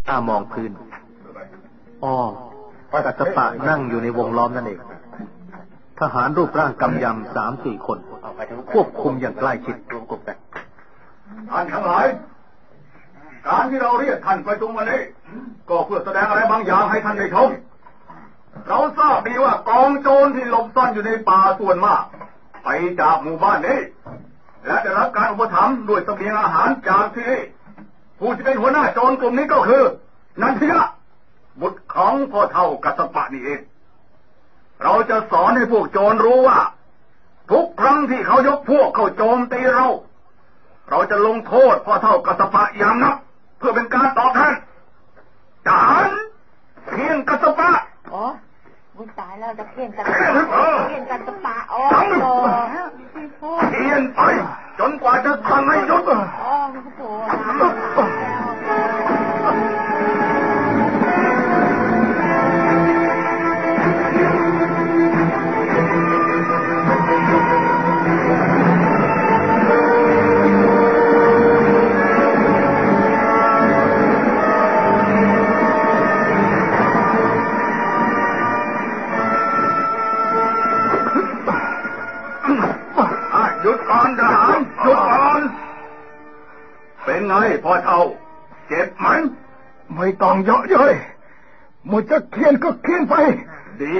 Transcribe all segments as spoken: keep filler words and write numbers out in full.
ตามองพื้นอ๋อกัสสปะนั่งอยู่ในวงล้อมนั่นเองทหารรูปร่างกำยำสามสี่คนควบคุมอย่างใกล้ชิดรวมกลุ่มกันท่านทั้งหลายการที่เราเรียกท่านประชุมวันนี้ก็เพื่อแสดงอะไรบางอย่างให้ท่านได้ชมเราทราบดีว่ากองโจรที่หลบซ่อนอยู่ในป่าส่วนมากไปจากหมู่บ้านนี้และได้รับการอุปถัมภ์ด้วยเสบียงอาหารจากที่นี่ผู้ที่เป็นหัวหน้าโจรกลุ่มนี้ก็คือนันทิยะบุตรของพ่อเฒ่ากัสสปะนี่เองเราจะสอนให้พวกโจรรู้ว่าทุกครั้งที่เขายกพวกเข้าโจมตีเราเราจะลงโทษพ่อเฒ่ากัสสปะอย่างหนักเพื่อเป็นการตอบแทนทหารเพียงกัสสปะอ๋อบุญตายแล้วจะเพียงกัสสปะเพียงกัสสปะอ๋อเพียงไปจนกว่าจะสั่งให้หยุดอ๋อโถ่เป็นไงพ่อเฒ่าเจ็บไหมไม่ต้องเยอะเย้ยมันจะเคียนก็เคียนไปดี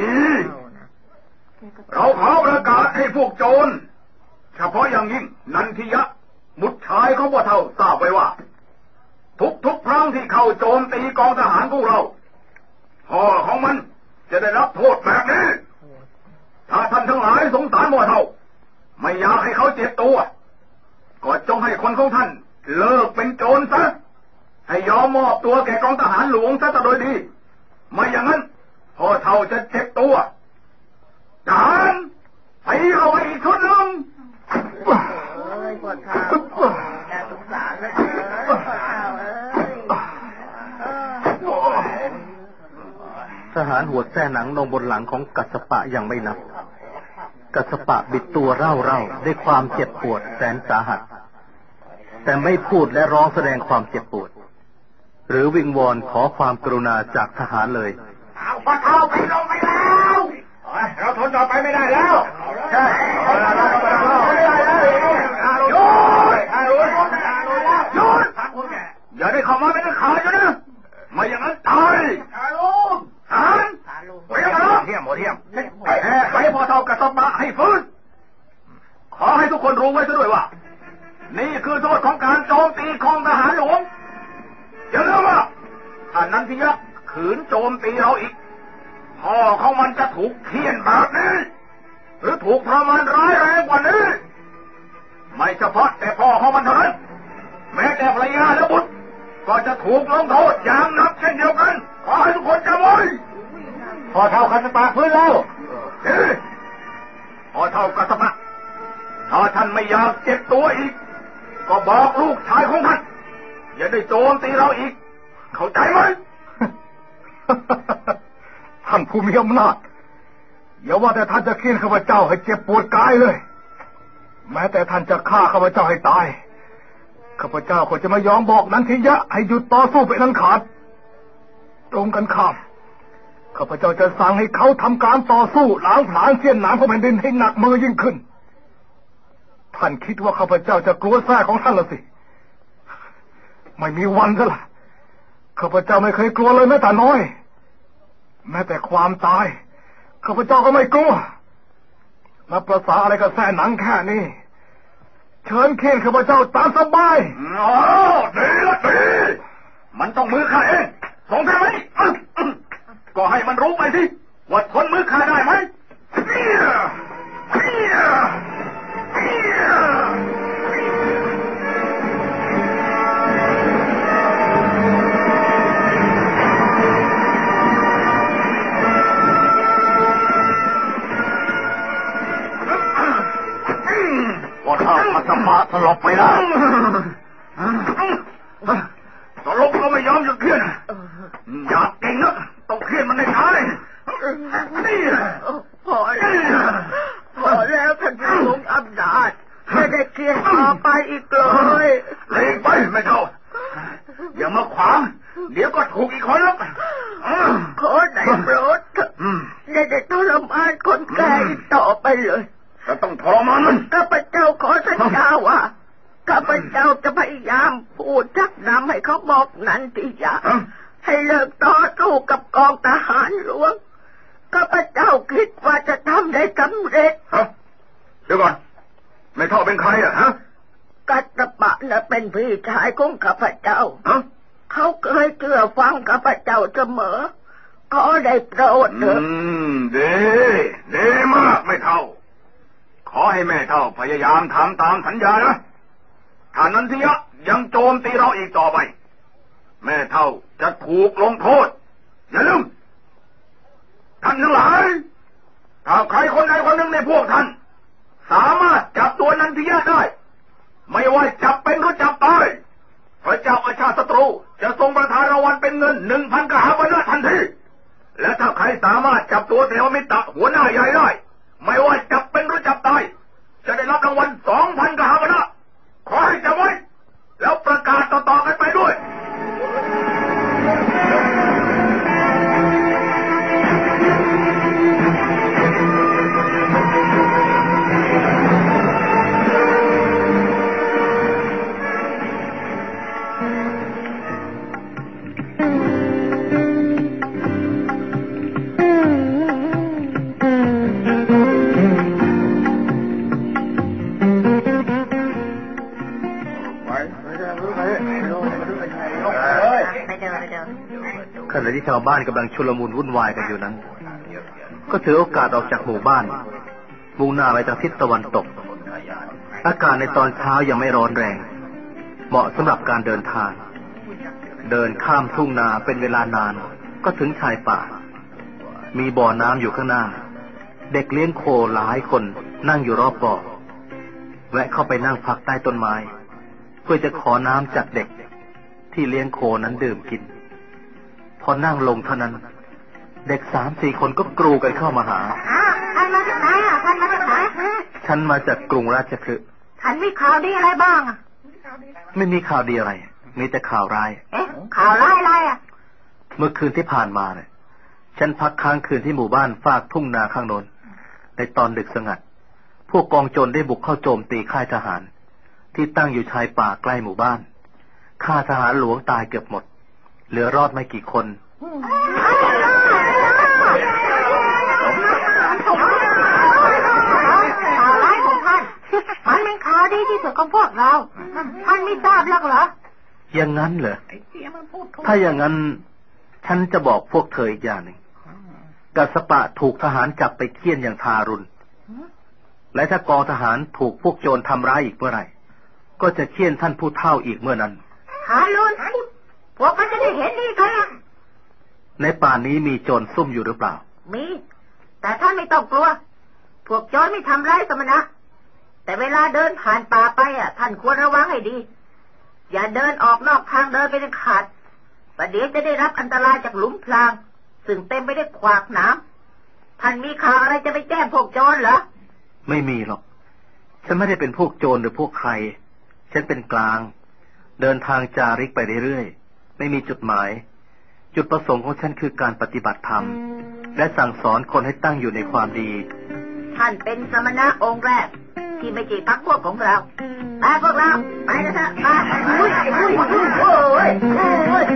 เราขอประกาศให้พวกโจรเฉพาะอย่างยิ่งนันทิยะบุตรชายของพ่อเฒ่าทราบไว้ว่าทุกๆครั้งที่เข้าโจมตีกองทหารของเราพ่อของมันจะได้รับโทษแบบนี้ถ้าท่านทั้งหลายสงสารพ่อเฒ่าไม่อยากให้เขาเจ็บตัวก็จงให้คนของท่านเลิกเป็นโจรซะให้ยอมมอบตัวแก่กองทหารหลวงซะโดยดีไม่อย่างนั้นพ่อเฒ่าจะเจ็บตัวทหารไปเข้าไปอีกชุดหนึ่งเอ้ยพ่อเฒ่าน่าสงสารเลยพ่อเฒ่าเอ้ยทหารหัวแส้หนังลงบนหลังของกัสสปะยังไม่นับกัสสปะบิดตัวเร่าๆด้วยความเจ็บปวดแสนสาหัสแต่ไม่พูดและร้องแสดงความเจ็บปวดหรือวิงวอนขอความกรุณาจากทหารเลยเอาพ่อเฒ่าไปลงไปแล้วเราทนต่อไปไม่ได้แล้วใช่หยุดหยุดอย่าได้เข้ามาเป็นข่าวอยู่นะไม่อย่างนั้นตายทหารเรียกมาเทียมเทียมให้พ่อเฒ่ากัสสปะให้ฟื้นขอให้ทุกคนรู้ไว้ซะด้วยว่านี่คือโทษของการโจมตีของทหารหลวงอย่าลืมว่าถ้านันทิยะขืนโจมตีเราอีกพ่อของมันจะถูกเฆี่ยนแบบนี้หรือถูกทรมานร้ายแรงกว่านี้ไม่เฉพาะแต่พ่อของมันเท่านั้นแม้แต่ภรรยาและบุตรก็จะถูกลงโทษอย่างหนักเช่นเดียวกันขอให้ทุกคนจำไว้พ่อเฒ่ากัสสปะฟื้นแล้วพ่อเฒ่ากัสสปะถ้าท่านไม่อยากเจ็บตัวอีกก็บอกลูกชายของท่านอย่าได้โจมตีเราอีกเข้าใจไหมท่านผู้มีอำนาจอย่าว่าแต่ท่านจะเคี่ยนข้าพเจ้าให้เจ็บปวดกายเลยแม้แต่ท่านจะฆ่าข้าพเจ้าให้ตายข้าพเจ้าก็จะไม่ยอมบอกนันทิยะให้หยุดต่อสู้เป็นอันขาดตรงกันข้ามข้าพเจ้าจะสั่งให้เขาทำการต่อสู้ล้างผลาญเสี้ยนหนามของแผ่นดินให้หนักมือยิ่งขึ้นท่านคิดว่าข้าพเจ้าจะกลัวแท้ของท่านละสิไม่มีวันซะละข้าพเจ้าไม่เคยกลัวเลยแม้แต่น้อยแม้แต่ความตายข้าพเจ้าก็ไม่กลัวนับประสาอะไรกับแท้หนังแค่นี้เชิญเคี่ยนข้าพเจ้าตามสบายอ๋อดีละดีมันต้องมือข้าเองสงสัยไหมก็ให้มันรู้ไปสิว่าทนมือข้าได้ไหมพ่อเฒ่ากัสสปะสลบไปแล้วสลบก็ไม่ยอมหยุดเคี่ยนอยากเก่งนักต้องเคี่ยนมันให้ตายนี่พอแล้วพอแล้วท่านผู้ทรงอำนาจไม่ได้เคี่ยนต่อไปอีกเลยเลยไปไม่เท่าอย่ามาขวางเดี๋ยวก็ถูกอีกคนแล้วขอได้โปรดเถอะอย่าได้ทรมานคนแก่ต่อไปเลยจะต้องทรมานมันข้าพเจ้าขอสัญญาว่าข้าพเจ้าจะพยายามพูดชักนำให้เขาบอกนันทิยาให้เลิกต่อสู้กับกองทหารหลวงข้าพเจ้าคิดว่าจะทำได้สำเร็จเดี๋ยวก่อนไม่เท่าเป็นใครอ่ะฮะกัตปะน่ะเป็นพี่ชายของข้าพเจ้าเขาเคยเชื่อฟังข้าพเจ้าเสมอขอได้โปรดเถอะอืมดีดีมากไม่เท่าขอให้แม่เท่าพยายามทำตามสัญญานะถ้านันทิยะยังโจมตีเราอีกต่อไปแม่เท่าจะถูกลงโทษอย่าลืมท่านทั้งหลายถ้าใครคนใดคนหนึ่งในพวกท่านสามารถจับตัวนันทิยะได้ไม่ว่าจับเป็นหรือจับตายพระเจ้าอาชาศัตรูจะทรงประทานรางวัลเป็นเงินหนึ่งพันกหาปณะทันทีและถ้าใครสามารถจับตัวเทวมิตรหัวหน้าใหญ่ได้ไม่ว่าจับเป็นหรือจับตายจะได้รับรางวัลสองพันกหาปณะขอให้จำไว้แล้วประกาศต่อๆกันไปด้วยขณะที่ชาวบ้านกำลังชุลมุนวุ่นวายกันอยู่นั้นก็ถือโอกาสออกจากหมู่บ้านมุ่งหน้าไปทางทิศตะวันตกอากาศในตอนเช้ายังไม่ร้อนแรงเหมาะสำหรับการเดินทางเดินข้ามทุ่งนาเป็นเวลานานก็ถึงชายป่ามีบ่อน้ำอยู่ข้างหน้าเด็กเลี้ยงโคหลายคนนั่งอยู่รอบบ่อแวะเข้าไปนั่งพักใต้ต้นไม้เพื่อจะขอน้ำจากเด็กที่เลี้ยงโคนั้นดื่มกินพอนั่งลงเท่านั้นเด็กสามสี่คนก็กรูกันเข้ามาหาท่านมาจากไหนอ่ะท่านมาจากไหนฉันมาจากกรุงราชคฤห์ท่านมีข่าวดีอะไรบ้างอ่ะไม่มีข่าวดีอะไรมีแต่ข่าวร้ายเอ๊ะข่าวร้ายอะไรอ่ะเมื่อคืนที่ผ่านมาเนี่ยฉันพักค้างคืนที่หมู่บ้านฝากทุ่งนาข้างโน้นในตอนดึกสงัดพวกกองโจรได้บุกเข้าโจมตีค่ายทหารที่ตั้งอยู่ชายป่าใกล้หมู่บ้านฆ่าทหารหลวงตายเกือบหมดเหลือรอดไม่กี่คนข่าวร้ายของท่านมันเป็นข่าวดีที่สุดของพวกเราท่านไม่ทราบหรอกเหรออย่างนั้นเหรอถ้าอย่างนั้นฉันจะบอกพวกเธออีกอย่างหนึ่งกัสปะถูกทหารจับไปเฆี่ยนอย่างทารุณและถ้ากองทหารถูกพวกโจรทำร้ายอีกเมื่อไหร่ก็จะเฆี่ยนท่านผู้เฒ่าอีกเมื่อนั้นทารุณพวกมันจะได้เห็นนี่กันในป่านี้มีโจรซุ่มอยู่หรือเปล่ามีแต่ท่านไม่ต้องกลัวพวกโจรไม่ทำร้ายสมณะแต่เวลาเดินผ่านป่าไปอ่ะท่านควรระวังให้ดีอย่าเดินออกนอกทางเดินไปเด็ดขาดประเดี๋ยวจะได้รับอันตรายจากหลุมพรางซึ่งเต็มไปด้วยขวากหนามท่านมีข่าวอะไรจะไปแจ้งพวกโจรเหรอไม่มีหรอกฉันไม่ได้เป็นพวกโจรหรือพวกใครฉันเป็นกลางเดินทางจาริกไปเรื่อยๆไม่มีจุดหมายจุดประสงค์ของฉันคือการปฏิบัติธรรมและสั่งสอนคนให้ตั้งอยู่ในความดีท่านเป็นสมณะองค์แรกที่ไม่จีบพักพวกของเราไปพวกเราไปนะฮะไปอุ้ยอุ้ยโอ้ยโอ้ย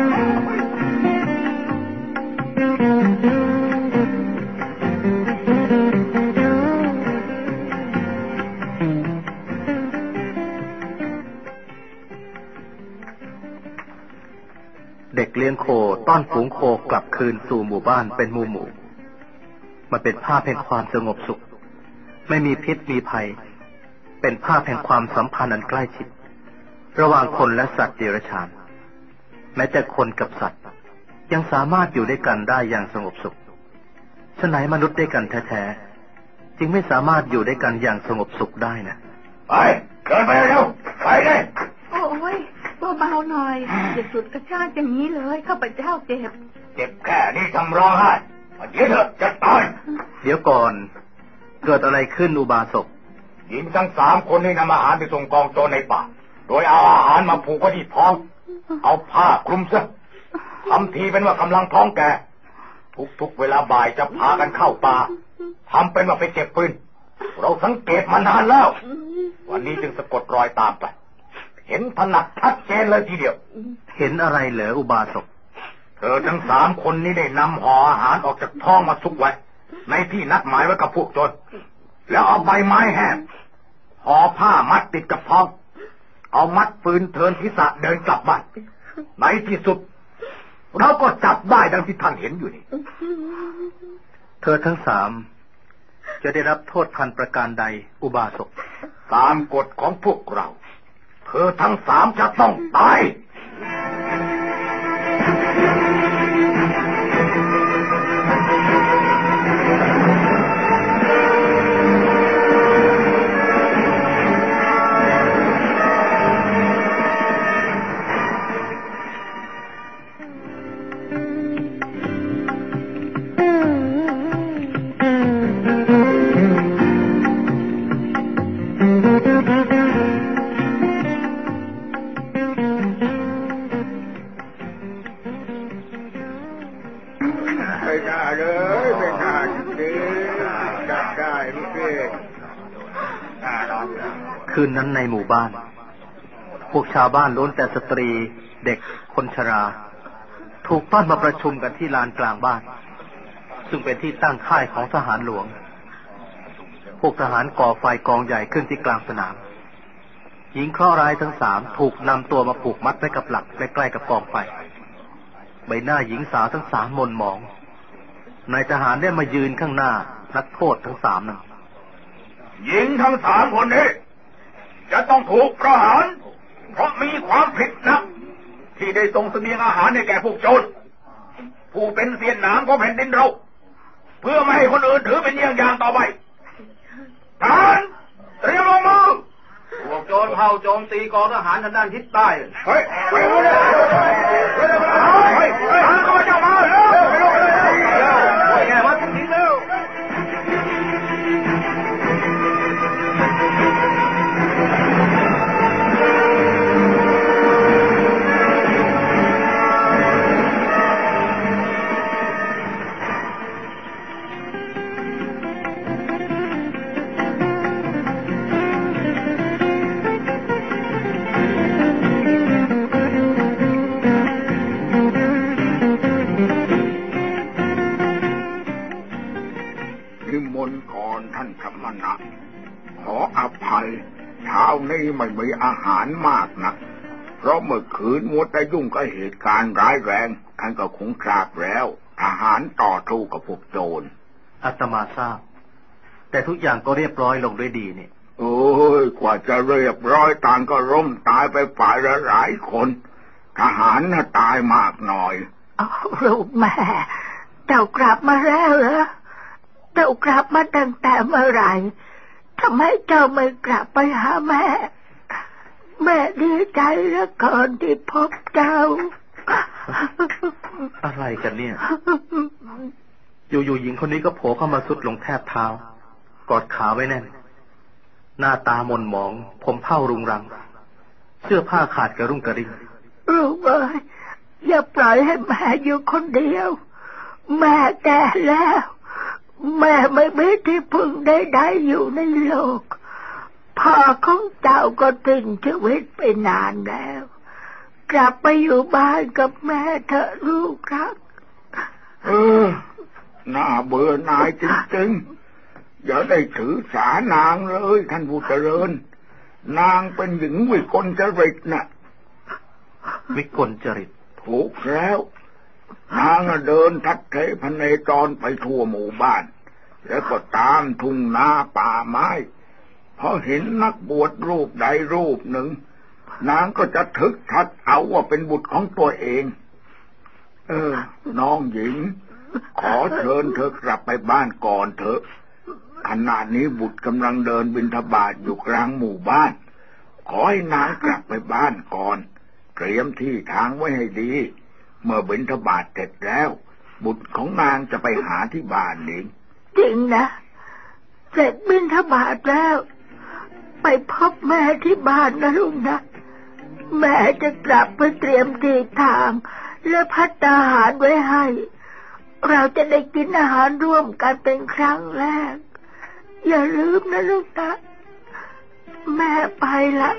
เด็กเลี้ยงโคต้อนฝูงโคกลับคืนสู่หมู่บ้านเป็นหมู่หมู่มันเป็นภาพแห่งความสงบสุขไม่มีพิษมีภัยเป็นภาพแห่งความสัมพันธ์อันใกล้ชิดระหว่างคนและสัตว์เดรัจฉานแม้แต่คนกับสัตว์ยังสามารถอยู่ด้วยกันได้อย่างสงบสุขฉะไหนมนุษย์ด้วยกันแท้ๆจึงไม่สามารถอยู่ด้วยกันอย่างสงบสุขได้นะไปเดินไปเร็วไปเลยโอ้ยเบาๆหน่อยอย่าสุดกระชากอย่างนี้เลยข้าพเจ้าเจ็บเจ็บแค่นี้ทำร้องไห้เดี๋ยวเถอะจะตายเดี๋ยวก่อนเกิดอะไรขึ้นอุบาสกหญิงทั้งสามคนนี้นำอาหารไปส่งกองโจรในป่าโดยเอาอาหารมาผูกไว้ที่ท้องเอาผ้าคลุมซะทำทีเป็นว่ากำลังท้องแก่ทุกๆเวลาบ่ายจะพากันเข้าป่าทำเป็นว่าไปเก็บปืนเราสังเกตมานานแล้ววันนี้จึงสะกดรอยตามไปเห็นถนัดชัดเจนเลยทีเดียวเห็นอะไรเหรออุบาสกเธอทั้งสามคนนี้ได้นำห่ออาหารออกจากท้องมาซุกไว้ในที่นัดหมายไว้กับพวกโจรแล้วเอาใบไม้แห้งห่อผ้ามัดติดกับท้องเอามัดปืนเทินศีรษะเดินกลับบ้านในที่สุดเราก็จับได้ดังที่ท่านเห็นอยู่นี่เธอทั้งสามจะได้รับโทษทันประการใดอุบาสกตามกฎของพวกเราเธอทั้งสามจะต้องตายคืนนั้นในหมู่บ้านพวกชาวบ้านล้วนแต่สตรีเด็กคนชราถูกต้อนมาประชุมกันที่ลานกลางบ้านซึ่งเป็นที่ตั้งค่ายของทหารหลวงพวกทหารก่อไฟกองใหญ่ขึ้นที่กลางสนามหญิงเคราะห์ร้ายทั้งสามถูกนำตัวมาผูกมัดไว้กับหลักใกล้ๆกับกองไฟใบหน้าหญิงสาวทั้งสามมนหมองนายทหารได้มายืนข้างหน้านักโทษทั้งสามนั้นหญิงทั้งสามคนนี้จะต้องถูกประหารเพราะมีความผิดนะที่ได้ส่งเสบียงอาหารให้แก่พวกโจรผู้เป็นเสี้ยนหนามของแผ่นดินเราเพื่อไม่ให้คนอื่นถือเป็นเยี่ยงอย่างต่อไปทหารเตรียมลงมือพวกโจรเข้าโจมตีกองทหารทางด้านทิศใต้เฮ้ยไปเลยเฮ้ยเฮ้ยเฮ้ยข้าพเจ้ามาเร็วไปลงเลยโอ้ยแกมาถึงนี้แล้วขออภัยเช้านี้ไม่มีอาหารมากนะเพราะเมื่อคืนมัวแต่ยุ่งกับเหตุการณ์ร้ายแรงท่านก็คงทราบแล้วทหารต่อสู้กับพวกโจรอาตมาทราบแต่ทุกอย่างก็เรียบร้อยลงด้วยดีนี่โอ้ยกว่าจะเรียบร้อยต่างก็ล้มตายไปฝ่ายละหลายคนทหารน่ะตายมากหน่อยอ้าวลูกแม่เจ้ากลับมาแล้วเหรอเจ้ากลับมาตั้งแต่เมื่อไหร่ทำไมเจ้าไม่กลับไปหาแม่แม่ดีใจเหลือเกินที่พบเจ้าอะไรกันเนี่ยอยู่ๆหญิงคนนี้ก็โผล่เข้ามาสุดลงแทบเท้ากอดขาไว้แน่นหน้าตาหม่นหมองผมเผ้ารุงรังเสื้อผ้าขาดกระรุ่งกระริ่งลูกเอ้ยอย่าปล่อยให้แม่อยู่คนเดียวแม่แก่แล้วแม่ไม่มีที่พึ่งใดๆอยู่ในโลกพ่อของเจ้าก็ทิ้งชีวิตไปนานแล้วกลับไปอยู่บ้านกับแม่เถอะลูกครับเออน่าเบื่อหน่ายจริงๆอย่าได้ถือสานางเลยท่านผู้เจริญนางเป็นหญิงวิกลจริตน่ะวิกลจริตถูกแล้วนางเดินทัดเทพเนจรไปทั่วหมู่บ้านแล้วก็ตามทุ่งนาป่าไม้พอเห็นนักบวชรูปใดรูปหนึ่งนางก็จะทึกทักเอาว่าเป็นบุตรของตัวเองเออน้องหญิงขอเชิญเธอกลับไปบ้านก่อนเถอะขณะนี้บุตรกำลังเดินบิณฑบาตอยู่กลางหมู่บ้านขอให้นางกลับไปบ้านก่อนเตรียมที่ทางไว้ให้ดีเมื่อบิณฑบาตเสร็จแล้วบุตรของนางจะไปหาที่บ้านเองจริงนะเสร็จบิณฑบาตแล้วไปพบแม่ที่บ้านนะลุงนะแม่จะกลับไปเตรียมที่ทางและภัตตาหารไว้ให้เราจะได้กินอาหารร่วมกันเป็นครั้งแรกอย่าลืมนะลูกนะแม่ไปละ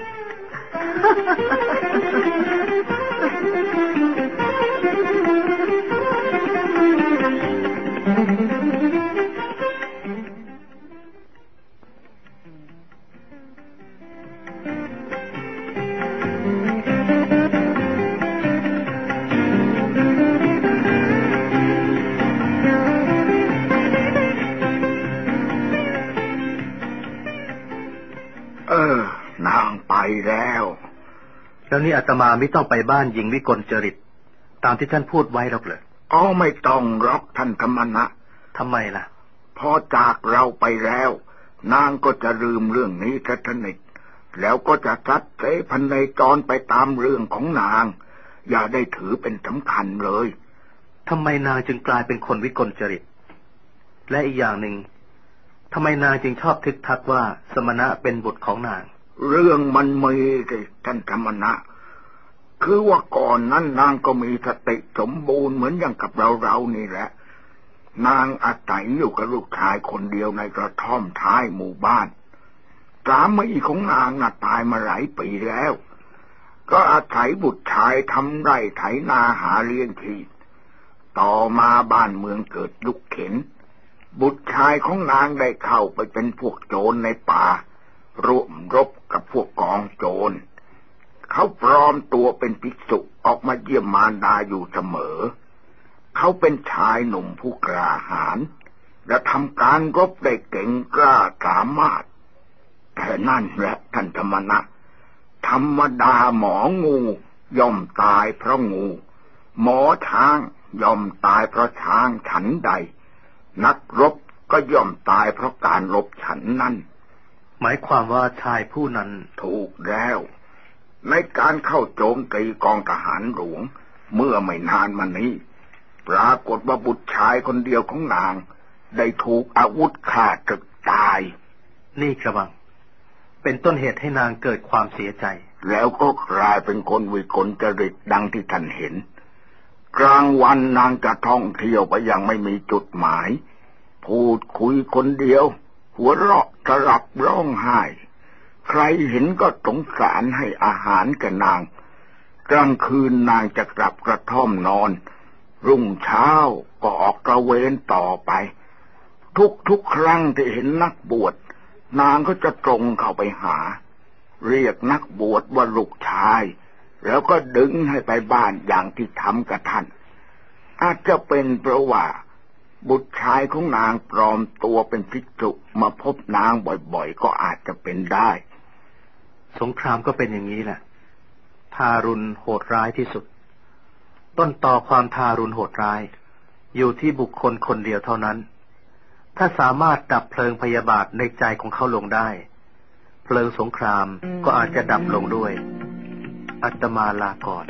เออนางไปแล้วแล้วนี่อาตมาไม่ต้องไปบ้านหญิงวิกลจริตตามที่ท่านพูดไว้หรอกเหรออ๋อไม่ต้องหรอกท่านกมณะทำไมล่ะพอจากเราไปแล้วนางก็จะลืมเรื่องนี้สนิทแล้วก็จะซัดเสพันในจรไปตามเรื่องของนางอย่าได้ถือเป็นสำคัญเลยทำไมนางจึงกลายเป็นคนวิกลจริตและอีกอย่างหนึ่งทำไมนางจึงชอบทึกทักว่าสมณะเป็นบุตรของนางเรื่องมันมีสิท่านสมณะคือว่าก่อนนั้นนางก็มีสติสมบูรณ์เหมือนอย่างกับเราเรานี่แหละนางอาศัยอยู่กับลูกชายคนเดียวในกระท่อมท้ายหมู่บ้านสามีของนางน่ะตายมาหลายปีแล้วก็อาศัยบุตรชายทำไร่ไถนาหาเลี้ยงชีพต่อมาบ้านเมืองเกิดยุคเข็นบุตรชายของนางได้เข้าไปเป็นพวกโจรในป่าร่วมรบกับพวกกองโจรเขาปลอมตัวเป็นภิกษุออกมาเยี่ยมมารดาอยู่เสมอเขาเป็นชายหนุ่มผู้กล้าหาญและทำการรบได้เก่งกล้าสามารถแต่นั่นแหละท่านสมณะธรรมดาหมองูย่อมตายเพราะงูหมอช้างย่อมตายเพราะช้างฉันใดนักรบก็ย่อมตายเพราะการรบฉันนั้นหมายความว่าชายผู้นั้นถูกแล้วในการเข้าโจมตีกองทหารหลวงเมื่อไม่นานมานี้ปรากฏว่าบุตรชายคนเดียวของนางได้ถูกอาวุธฆ่าถึกตายนี่กระบังเป็นต้นเหตุให้นางเกิดความเสียใจแล้วก็กลายเป็นคนวิกลจริตดังที่ท่านเห็นกลางวันนางจะท่องเที่ยวไปยังไม่มีจุดหมายพูดคุยคนเดียวหัวเราะสลับร้องไห้ใครเห็นก็สงสารให้อาหารแก่นางกลางคืนนางจะกลับกระท่อมนอนรุ่งเช้าก็ออกตระเวนต่อไปทุกๆครั้งที่เห็นนักบวชนางก็จะตรงเข้าไปหาเรียกนักบวชว่าลูกชายแล้วก็ดึงให้ไปบ้านอย่างที่ทำกับท่านอาจจะเป็นเพราะว่าบุตรชายของนางปลอมตัวเป็นภิกษุมาพบนางบ่อยๆก็อาจจะเป็นได้สงครามก็เป็นอย่างนี้แหละทารุณโหดร้ายที่สุดต้นต่อความทารุณโหดร้ายอยู่ที่บุคคลคนเดียวเท่านั้นถ้าสามารถดับเพลิงพยาบาทในใจของเขาลงได้เพลิงสงครามก็อาจจะดับลงด้วยอาตมาลาก่อน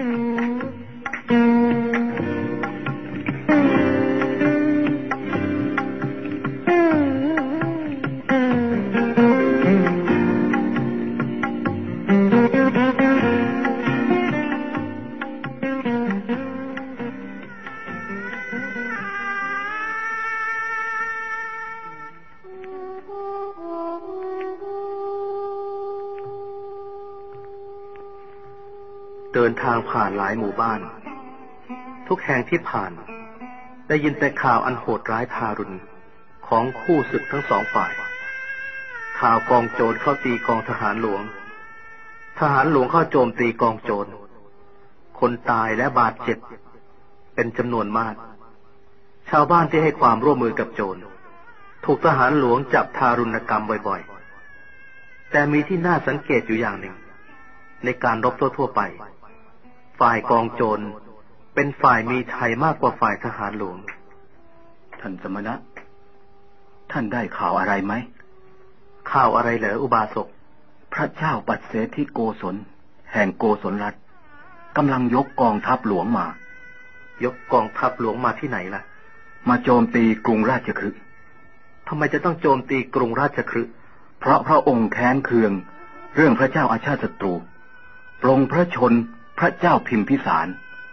เดินทางผ่านหลายหมู่บ้านทุกแห่งที่ผ่านได้ยินแต่ข่าวอันโหดร้ายทารุณของคู่ศึกทั้งสองฝ่ายข่าวกองโจรเข้าตีกองทหารหลวงทหารหลวงเข้าโจมตีกองโจรคนตายและบาดเจ็บเป็นจำนวนมากชาวบ้านที่ให้ความร่วมมือกับโจรถูกทหารหลวงจับทารุณกรรมบ่อยๆแต่มีที่น่าสังเกตอยู่อย่างหนึ่งในการรบทั่วๆไปฝ่ายกองโจรเป็นฝ่ายมีชัยมากกว่าฝ่ายทหารหลวงท่านสมณะท่านได้ข่าวอะไรไหมข่าวอะไรเหรออุบาสกพระเจ้าปัสเสธิโกศลแห่งโกศลรัฐกำลังยกกองทัพหลวงมายกกองทัพหลวงมาที่ไหนล่ะมาโจมตีกรุงราชคฤห์ทำไมจะต้องโจมตีกรุงราชคฤห์เพราะพระองค์แค้นเคืองเรื่องพระเจ้าอาชาติศัตรูปลงพระชนพระเจ้าพิมพิสาร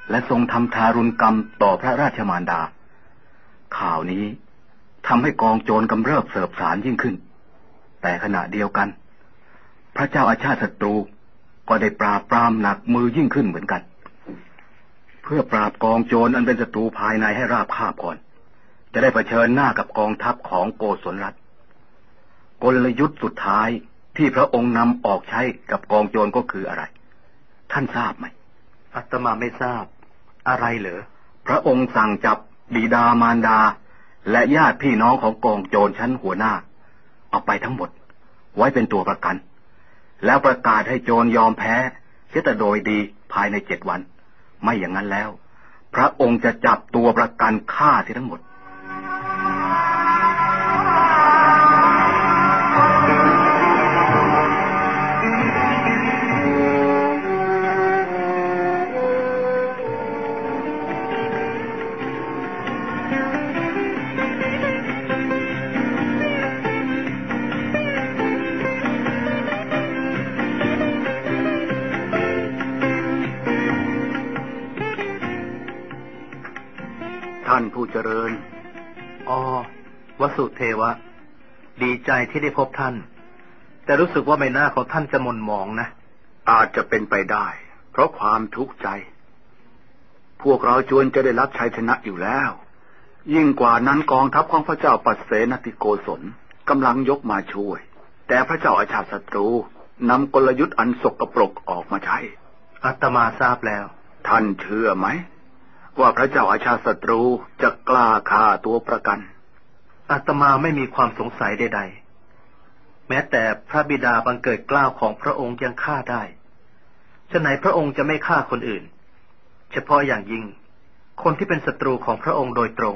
และทรงทำทารุณกรรมต่อพระราชมารดาข่าวนี้ทำให้กองโจรกำเริบเสบสารยิ่งขึ้นแต่ขณะเดียวกันพระเจ้าอาชาติศัตรูก็ได้ปราบปรามหนักมือยิ่งขึ้นเหมือนกันเพื่อปราบกองโจรอันเป็นศัตรูภายในให้ราบคาบก่อนจะได้เผชิญหน้ากับกองทัพของโกศลรัฐกลยุทธ์สุดท้ายที่พระองค์นำออกใช้กับกองโจรก็คืออะไรท่านทราบไหมอาตมาไม่ทราบอะไรเหรอพระองค์สั่งจับบิดามารดาและญาติพี่น้องของกองโจรชั้นหัวหน้าเอาไปทั้งหมดไว้เป็นตัวประกันแล้วประกาศให้โจรยอมแพ้เสียแต่โดยดีภายในเจ็ดวันไม่อย่างนั้นแล้วพระองค์จะจับตัวประกันฆ่าเสียทั้งหมดท่านผู้เจริญอ๋อวสุเทวะดีใจที่ได้พบท่านแต่รู้สึกว่าใบหน้าของท่านจะหม่นหมองนะอาจจะเป็นไปได้เพราะความทุกข์ใจพวกเราจวนจะได้รับชัยชนะอยู่แล้วยิ่งกว่านั้นกองทัพของพระเจ้าปัสเสนติโกศลกำลังยกมาช่วยแต่พระเจ้าอาชาติศัตรูนำกลยุทธ์อันสกปรกออกมาใช้อาตมาทราบแล้วท่านเชื่อไหมว่าพระเจ้าอาชาติศัตรูจะกล้าฆ่าตัวประกันอาตมาไม่มีความสงสัยใดๆแม้แต่พระบิดาบังเกิดเกล้าของพระองค์ยังฆ่าได้ฉะไหนพระองค์จะไม่ฆ่าคนอื่นเฉพาะอย่างยิ่งคนที่เป็นศัตรูของพระองค์โดยตรง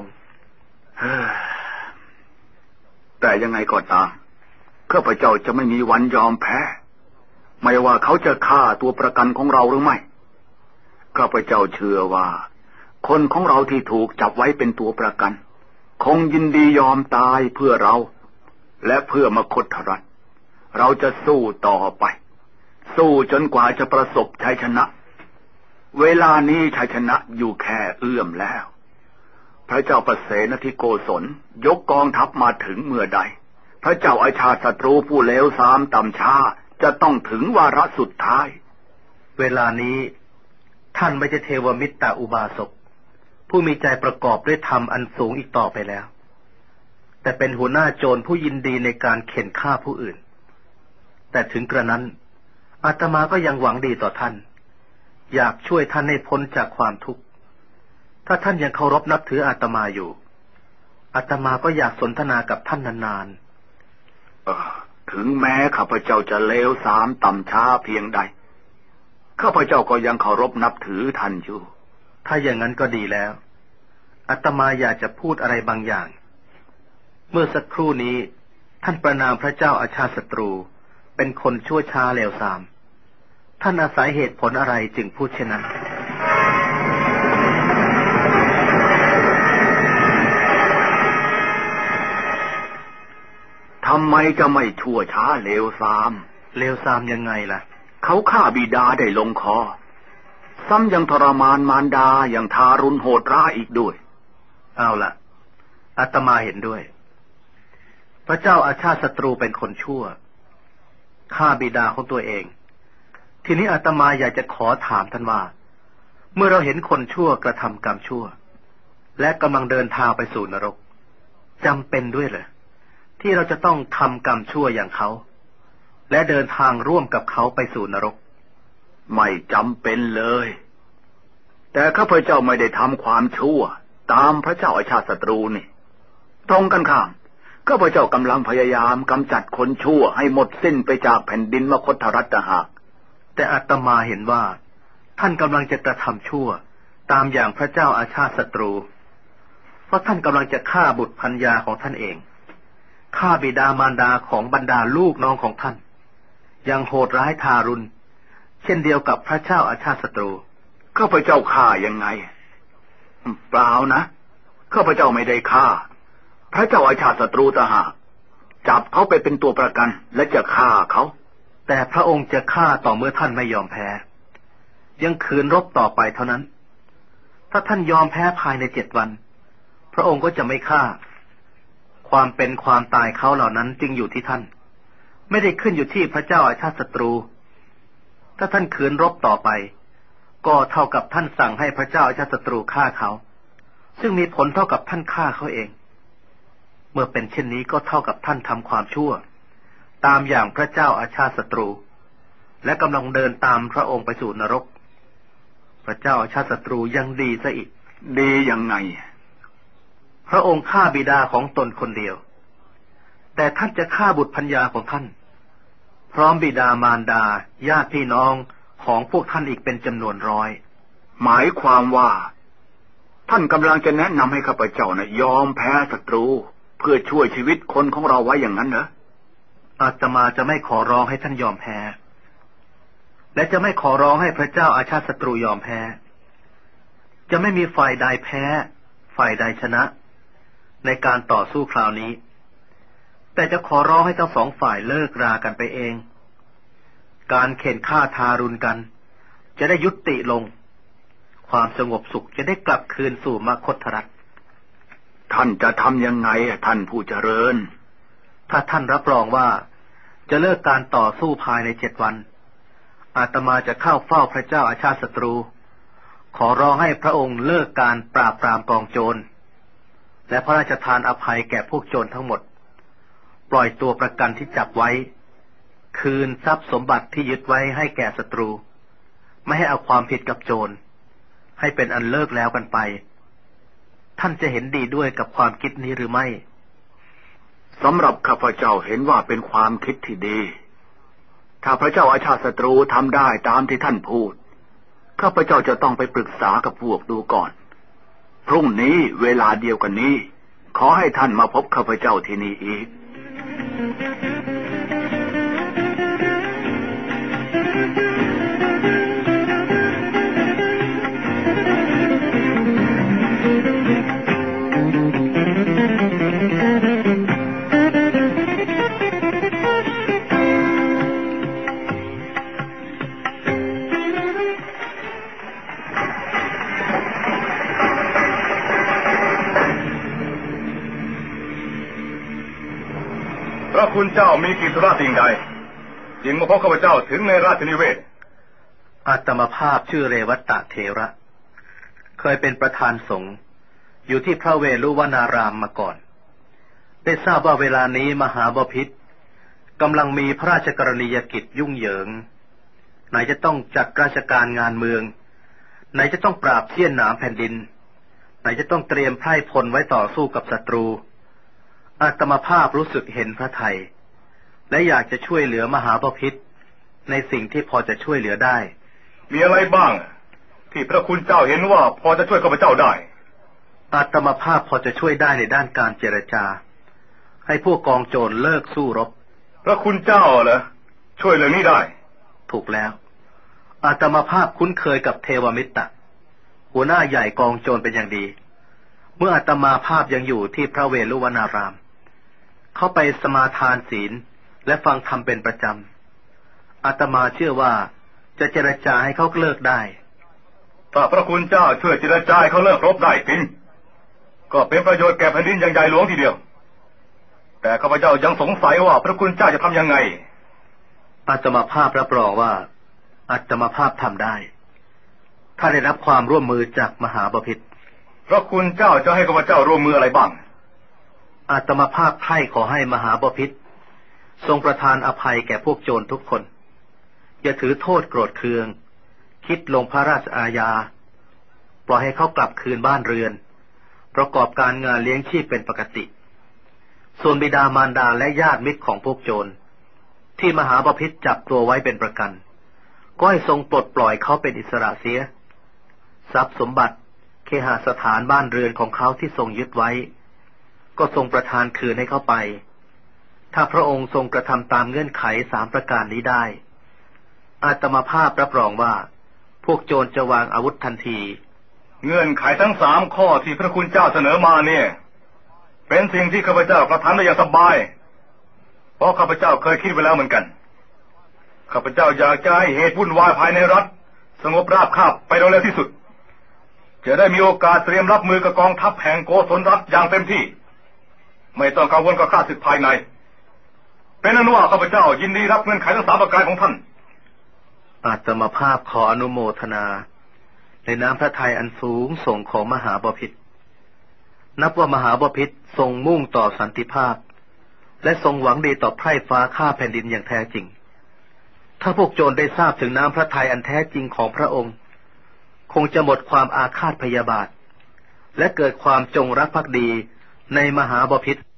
แต่ยังไงก็ตามข้าพเจ้าจะไม่มีวันยอมแพ้ไม่ว่าเขาจะฆ่าตัวประกันของเราหรือไม่ข้าพเจ้าเชื่อว่าคนของเราที่ถูกจับไว้เป็นตัวประกันคงยินดียอมตายเพื่อเราและเพื่อมคธรัฐเราจะสู้ต่อไปสู้จนกว่าจะประสบชัยชนะเวลานี้ชัยชนะอยู่แค่เอื้อมแล้วพระเจ้าปัสเสนทิโกศลยกกองทัพมาถึงเมื่อใดพระเจ้าอาชาติศัตรูผู้เลวทรามต่ำช้าจะต้องถึงวาระสุดท้ายเวลานี้ท่านไม่ใช่เทวมิตรอุบาสกผู้มีใจประกอบด้วยธรรมอันสูงอีกต่อไปแล้วแต่เป็นหัวหน้าโจรผู้ยินดีในการเข็นฆ่าผู้อื่นแต่ถึงกระนั้นอาตมาก็ยังหวังดีต่อท่านอยากช่วยท่านให้พ้นจากความทุกข์ถ้าท่านยังเคารพนับถืออาตมาอยู่อาตมาก็อยากสนทนากับท่านนานๆถึงแม้ข้าพเจ้าจะเลวทรามต่ำช้าเพียงใดข้าพเจ้าก็ยังเคารพนับถือท่านอยู่ถ้าอย่างนั้นก็ดีแล้วอาตมาอยากจะพูดอะไรบางอย่างเมื่อสักครู่นี้ท่านประนามพระเจ้าอาชาติศัตรูเป็นคนชั่วช้าเลวทรามท่านอาศัยเหตุผลอะไรจึงพูดเช่นนั้นทำไมจะไม่ชั่วช้าเลวทรามเลวทรามยังไงล่ะเขาฆ่าบิดาได้ลงคอซ้ำยังทรมานมารดาอย่างทารุณโหดร้ายอีกด้วยเอาล่ะอาตมาเห็นด้วยพระเจ้าอาชาติศัตรูเป็นคนชั่วฆ่าบิดาของตัวเองทีนี้อาตมาอยากจะขอถามท่านว่าเมื่อเราเห็นคนชั่วกระทำกรรมชั่วและกำลังเดินทางไปสู่นรกจำเป็นด้วยเหรอที่เราจะต้องทำกรรมชั่วอย่างเขาและเดินทางร่วมกับเขาไปสู่นรกไม่จำเป็นเลยแต่ข้าพเจ้าไม่ได้ทำความชั่วตามพระเจ้าอาชาติศัตรูนี่ตรงกันข้ามข้าพเจ้ากำลังพยายามกำจัดคนชั่วให้หมดสิ้นไปจากแผ่นดินมคธรัฐหากแต่อาตมาเห็นว่าท่านกำลังจะกระทำชั่วตามอย่างพระเจ้าอาชาติศัตรูเพราะท่านกำลังจะฆ่าบุตรภรรยาของท่านเองฆ่าบิดามารดาของบรรดาลูกน้องของท่านยังโหดร้ายทารุณเช่นเดียวกับพระเจ้าอาชาติศัตรูข้าพเจ้าฆ่ายังไงเปล่านะข้าพเจ้าไม่ได้ฆ่าพระเจ้าอาชาติศัตรูต่างหากจับเขาไปเป็นตัวประกันและจะฆ่าเขาแต่พระองค์จะฆ่าต่อเมื่อท่านไม่ยอมแพ้ยังขืนรบต่อไปเท่านั้นถ้าท่านยอมแพ้ภายในเจ็ดวันพระองค์ก็จะไม่ฆ่าความเป็นความตายเขาเหล่านั้นจึงอยู่ที่ท่านไม่ได้ขึ้นอยู่ที่พระเจ้าอาชาติศัตรูถ้าท่านขืนรบต่อไปก็เท่ากับท่านสั่งให้พระเจ้าอาชาติศัตรูฆ่าเขาซึ่งมีผลเท่ากับท่านฆ่าเขาเองเมื่อเป็นเช่นนี้ก็เท่ากับท่านทำความชั่วตามอย่างพระเจ้าอาชาติศัตรูและกำลังเดินตามพระองค์ไปสู่นรกพระเจ้าอาชาติศัตรูยังดีซะอีกดียังไงพระองค์ฆ่าบิดาของตนคนเดียวแต่ท่านจะฆ่าบุตรภรรยาของท่านพร้อมบิดามารดาญาติพี่น้องของพวกท่านอีกเป็นจำนวนร้อยหมายความว่าท่านกำลังจะแนะนำให้ข้าพเจ้านะยอมแพ้ศัตรูเพื่อช่วยชีวิตคนของเราไว้อย่างนั้นเหรออาตมาจะไม่ขอร้องให้ท่านยอมแพ้และจะไม่ขอร้องให้พระเจ้าอาชาติศัตรูยอมแพ้จะไม่มีฝ่ายใดแพ้ฝ่ายใดชนะในการต่อสู้คราวนี้แต่จะขอร้องให้ทั้งสองฝ่ายเลิกรากันไปเองการเข็นฆ่าทารุณกันจะได้ยุติลงความสงบสุขจะได้กลับคืนสู่มคธรัฐท่านจะทำยังไงท่านผู้เจริญถ้าท่านรับรองว่าจะเลิกการต่อสู้ภายในเจ็ดวันอาตมาจะเข้าเฝ้าพระเจ้าอาชาติศัตรูขอร้องให้พระองค์เลิกการปราบปรามกองโจรและพระราชทานอภัยแก่พวกโจรทั้งหมดปล่อยตัวประกันที่จับไว้คืนทรัพย์สมบัติที่ยึดไว้ให้แก่ศัตรูไม่ให้เอาความผิดกับโจรให้เป็นอันเลิกแล้วกันไปท่านจะเห็นดีด้วยกับความคิดนี้หรือไม่สำหรับข้าพเจ้าเห็นว่าเป็นความคิดที่ดีถ้าพระเจ้าอาชาติศัตรูทำได้ตามที่ท่านพูดข้าพเจ้าจะต้องไปปรึกษากับพวกดูก่อนพรุ่งนี้เวลาเดียวกันนี้ขอให้ท่านมาพบข้าพเจ้าที่นี่อีกพระคุณเจ้ามีกิจธุระสิ่งใดจึงมาพบข้าพเจ้าถึงในราชนิเวศอาตมาภาพชื่อเรวัตตะเถระเคยเป็นประธานสงฆ์อยู่ที่พระเวฬุวนารามมาก่อนได้ทราบว่าเวลานี้มหาบพิตรกำลังมีพระราชกรณียกิจยุ่งเหยิงไหนจะต้องจัดราชการงานเมืองไหนจะต้องปราบเสี้ยนหนามแผ่นดินไหนจะต้องเตรียมไพร่พลไว้ต่อสู้กับศัตรูอาตมาภาพรู้สึกเห็นพระทัยและอยากจะช่วยเหลือมหาบพิตรในสิ่งที่พอจะช่วยเหลือได้มีอะไรบ้างที่พระคุณเจ้าเห็นว่าพอจะช่วยข้าพเจ้าได้อาตมาภาพพอจะช่วยได้ในด้านการเจรจาให้พวกกองโจรเลิกสู้รบพระคุณเจ้าเหรอช่วยเรื่องนี้ได้ถูกแล้วอาตมาภาพคุ้นเคยกับเทวมิตรหัวหน้าใหญ่กองโจรเป็นอย่างดีเมื่ออาตมาภาพยังอยู่ที่พระเวฬุวนารามเข้าไปสมาทานศีลและฟังธรรมเป็นประจำอาตมาเชื่อว่าจะเจรจาให้เขาเลิกได้ถ้าพระคุณเจ้าช่วยเจรจาให้เขาเลิกรบได้จริงก็เป็นประโยชน์แก่แผ่นดินอย่างใหญ่หลวงทีเดียวแต่ข้าพเจ้ายังสงสัยว่าพระคุณเจ้าจะทำยังไงอาตมาภาพรับรองว่าอาตมาภาพทำได้ถ้าได้รับความร่วมมือจากมหาบพิตรพระคุณเจ้าจะให้ข้าพเจ้าร่วมมืออะไรบ้างอาตมาภาพไถ่ขอให้มหาบพิตรทรงประทานอภัยแก่พวกโจรทุกคนอย่าถือโทษโกรธเคืองคิดลงพระราชอาญาปล่อยให้เขากลับคืนบ้านเรือนประกอบการงานเลี้ยงชีพเป็นปกติส่วนบิดามารดาและญาติมิตรของพวกโจรที่มหาบพิตรจับตัวไว้เป็นประกันก็ให้ทรงปลดปล่อยเขาเป็นอิสระเสียทรัพย์สมบัติเคหสถานบ้านเรือนของเขาที่ทรงยึดไว้ก็ทรงประทานคืนให้เขาไปถ้าพระองค์ทรงกระทำตามเงื่อนไขสามประการนี้ได้อาตมาภาพรับรองว่าพวกโจรจะวางอาวุธทันทีเงื่อนไขทั้งสามข้อที่พระคุณเจ้าเสนอมาเนี่ยเป็นสิ่งที่ข้าพเจ้ากระทำได้อย่างสบายเพราะข้าพเจ้าเคยคิดไว้แล้วเหมือนกันข้าพเจ้าอยากจะให้เหตุวุ่นวายภายในรัฐสงบราบคาบไปโดยเร็วที่สุดจะได้มีโอกาสเตรียมรับมือกับกองทัพแห่งโกศลรัฐอย่างเต็มที่ไม่ต้องกังวลกับข้าศึกภายในเป็นอนุว่าข้าพเจ้ายินดีรับเงื่อนไขทั้งสามประการของท่านอาตมาภาพขออนุโมทนาในน้ำพระทัยอันสูงส่งของมหาบพิตรนับว่ามหาบพิตรทรงมุ่งต่อสันติภาพและทรงหวังดีต่อไพร่ฟ้าข้าแผ่นดินอย่างแท้จริงถ้าพวกโจรได้ทราบถึงน้ำพระทัยอันแท้จริงของพระองค์คงจะหมดความอาฆาตพยาบาทและเกิดความจงรักภักดีในมหาบพิตร